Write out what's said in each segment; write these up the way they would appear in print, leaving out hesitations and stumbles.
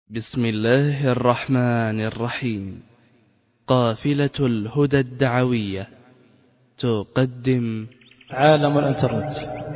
بسم الله الرحمن الرحيم. قافلة الهدى الدعوية تقدم عالم الانترنت.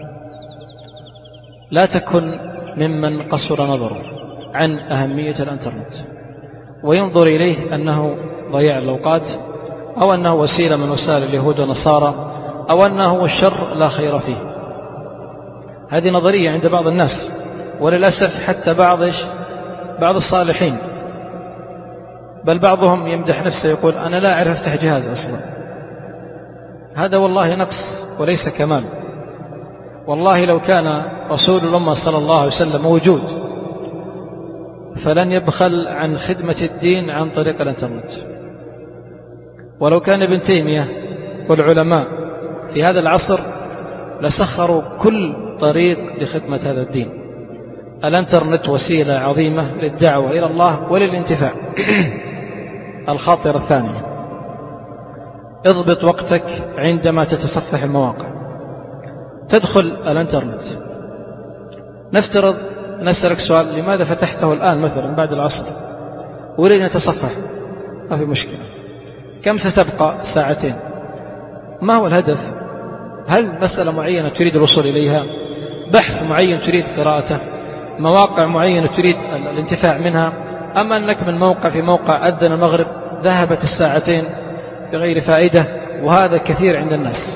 لا تكن ممن قصر نظره عن أهمية الانترنت وينظر إليه أنه ضياع الأوقات، أو أنه وسيلة من وسائل اليهود والنصارى، أو أنه الشر لا خير فيه. هذه نظرية عند بعض الناس، وللأسف حتى بعض الصالحين، بل بعضهم يمدح نفسه يقول أنا لا أعرف أفتح جهاز أصلا. هذا والله نقص وليس كمال. والله لو كان رسول الأمة صلى الله عليه وسلم موجود فلن يبخل عن خدمة الدين عن طريق الانترنت. ولو كان ابن تيمية والعلماء في هذا العصر لسخروا كل طريق لخدمة هذا الدين. الانترنت وسيلة عظيمة للدعوة إلى الله وللانتفاع. الخاطرة الثانية: اضبط وقتك عندما تتصفح المواقع. تدخل الانترنت، نفترض نسألك سؤال: لماذا فتحته الآن مثلا بعد العصر؟ أريد أن أتصفح، ما في مشكلة. كم ستبقى؟ ساعتين. ما هو الهدف؟ هل مسألة معينة تريد الوصول إليها؟ بحث معين تريد قراءته؟ مواقع معينة تريد الانتفاع منها؟ أما أنك من موقع في موقع أذن المغرب ذهبت الساعتين في غير فائدة، وهذا كثير عند الناس.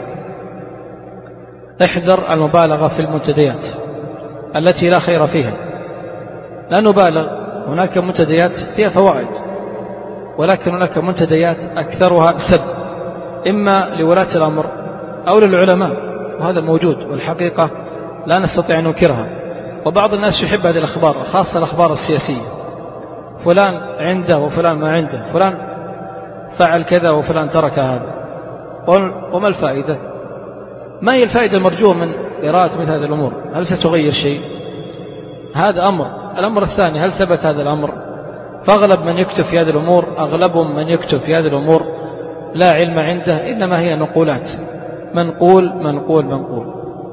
احذر المبالغة في المنتديات التي لا خير فيها. لا نبالغ، هناك منتديات فيها فوائد، ولكن هناك منتديات أكثرها سب، إما لولاة الأمر أو للعلماء، وهذا موجود والحقيقة لا نستطيع أن ننكرها. وبعض الناس يحب هذه الأخبار، خاصة الأخبار السياسية: فلان عنده وفلان ما عنده، فلان فعل كذا وفلان ترك هذا. وما الفائدة؟ ما هي الفائدة المرجوة من قراءة مثل هذه الأمور؟ هل ستغير شيء؟ هذا أمر. الأمر الثاني: هل ثبت هذا الأمر؟ فأغلب من يكتب في هذه الأمور، أغلبهم من يكتب في هذه الأمور لا علم عنده، إنما هي نقولات، منقول منقول منقول.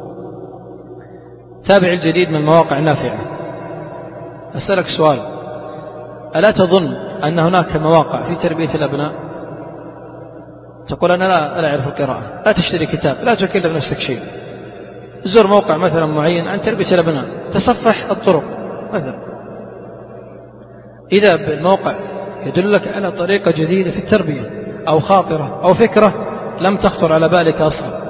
تابع الجديد من مواقع نافعة. أسألك سؤال: ألا تظن أن هناك مواقع في تربية الأبناء؟ تقول أنا لا أعرف القراءة، لا تشتري كتاب، لا تكلف نفسك شيء، زر موقع مثلا معين عن تربية الأبناء، تصفح الطرق مثلا. إذا الموقع يدلك على طريقة جديدة في التربية أو خاطرة أو فكرة لم تخطر على بالك أصلا،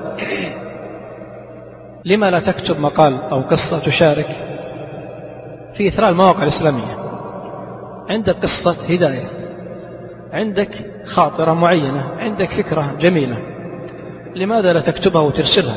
لما لا تكتب مقال أو قصة تشارك في إثراء المواقع الإسلامية؟ عندك قصة هداية، عندك خاطرة معينة، عندك فكرة جميلة، لماذا لا تكتبها وترسلها؟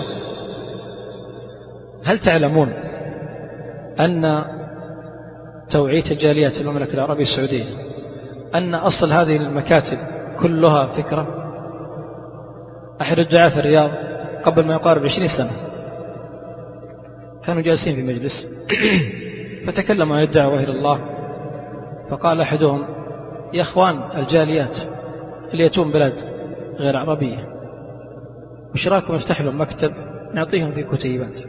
هل تعلمون أن توعية الجاليات في المملكة العربية السعودية أن أصل هذه المكاتب كلها فكرة؟ أحد الدعاة في الرياض قبل ما يقارب 20 سنة كانوا جالسين في مجلس فتكلموا عن الدعوة إلى الله، فقال أحدهم: يا أخوان الجاليات اللي يتون بلاد غير عربية، وش رايكم نفتح لهم مكتب نعطيهم فيه كتيبات؟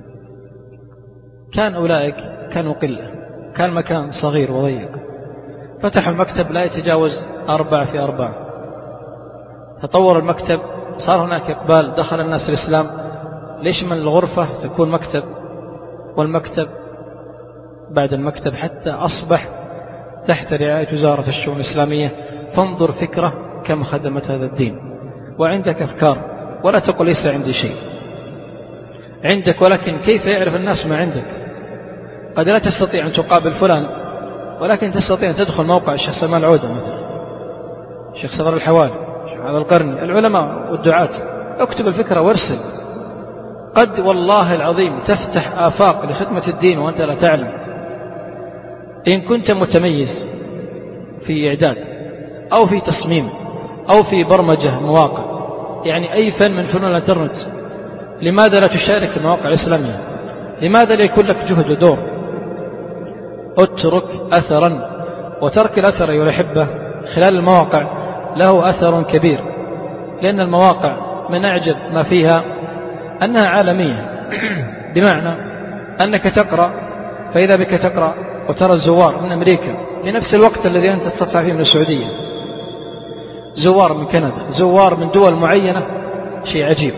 كان أولئك كانوا قلة، كان مكان صغير وضيق، فتحوا المكتب لا يتجاوز 4 في 4. تطور المكتب، صار هناك إقبال، دخل الناس الإسلام. ليش من الغرفة تكون مكتب، والمكتب بعد المكتب حتى أصبح تحت رعاية وزارة الشؤون الإسلامية. فانظر فكرة كم خدمت هذا الدين. وعندك أفكار، ولا تقول ليس عندي شيء، عندك، ولكن كيف يعرف الناس ما عندك؟ قد لا تستطيع أن تقابل فلان، ولكن تستطيع أن تدخل موقع الشيخ سلمان العودة مثلا، الشيخ صبر الحوالي، الشيخ هذا القرني، العلماء والدعاة، اكتب الفكرة وارسل. قد والله العظيم تفتح آفاق لخدمة الدين وأنت لا تعلم. إن كنت متميز في إعداد أو في تصميم أو في برمجة مواقع، يعني أي فن من فنون الانترنت، لماذا لا تشارك المواقع الإسلامية؟ لماذا لا يكون لك جهد ودور؟ اترك أثرا، وترك الأثر أيها الأحبة خلال المواقع له أثر كبير، لأن المواقع من أعجب ما فيها أنها عالمية. بمعنى أنك تقرأ، فإذا بك تقرأ وترى الزوار من أمريكا في نفس الوقت الذي أنت تصفح فيه من السعودية، زوار من كندا، زوار من دول معينة، شيء عجيب.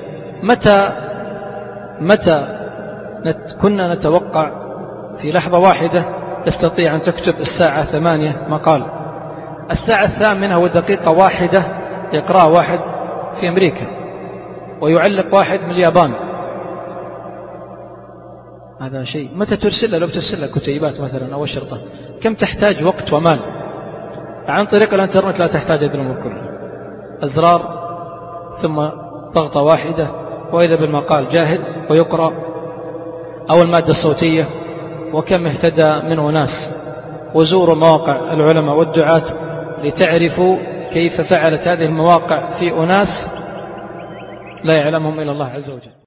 متى كنا نتوقع في لحظة واحدة تستطيع أن تكتب الساعة 8 مقال، الساعة 8:01 يقرأ واحد في أمريكا ويعلق واحد من اليابان. هذا شيء متى ترسل؟ لو ترسل كتيبات مثلا أو شرطة كم تحتاج وقت ومال. عن طريق الانترنت لا تحتاج هذه الأمور كلها، أزرار ثم ضغطة واحدة وإذا بالمقال جاهز ويقرأ، أو المادة الصوتية. وكم اهتدى منه ناس. وزوروا مواقع العلماء والدعاة لتعرفوا كيف فعلت هذه المواقع في أناس لا يعلمهم إلا الله عز وجل.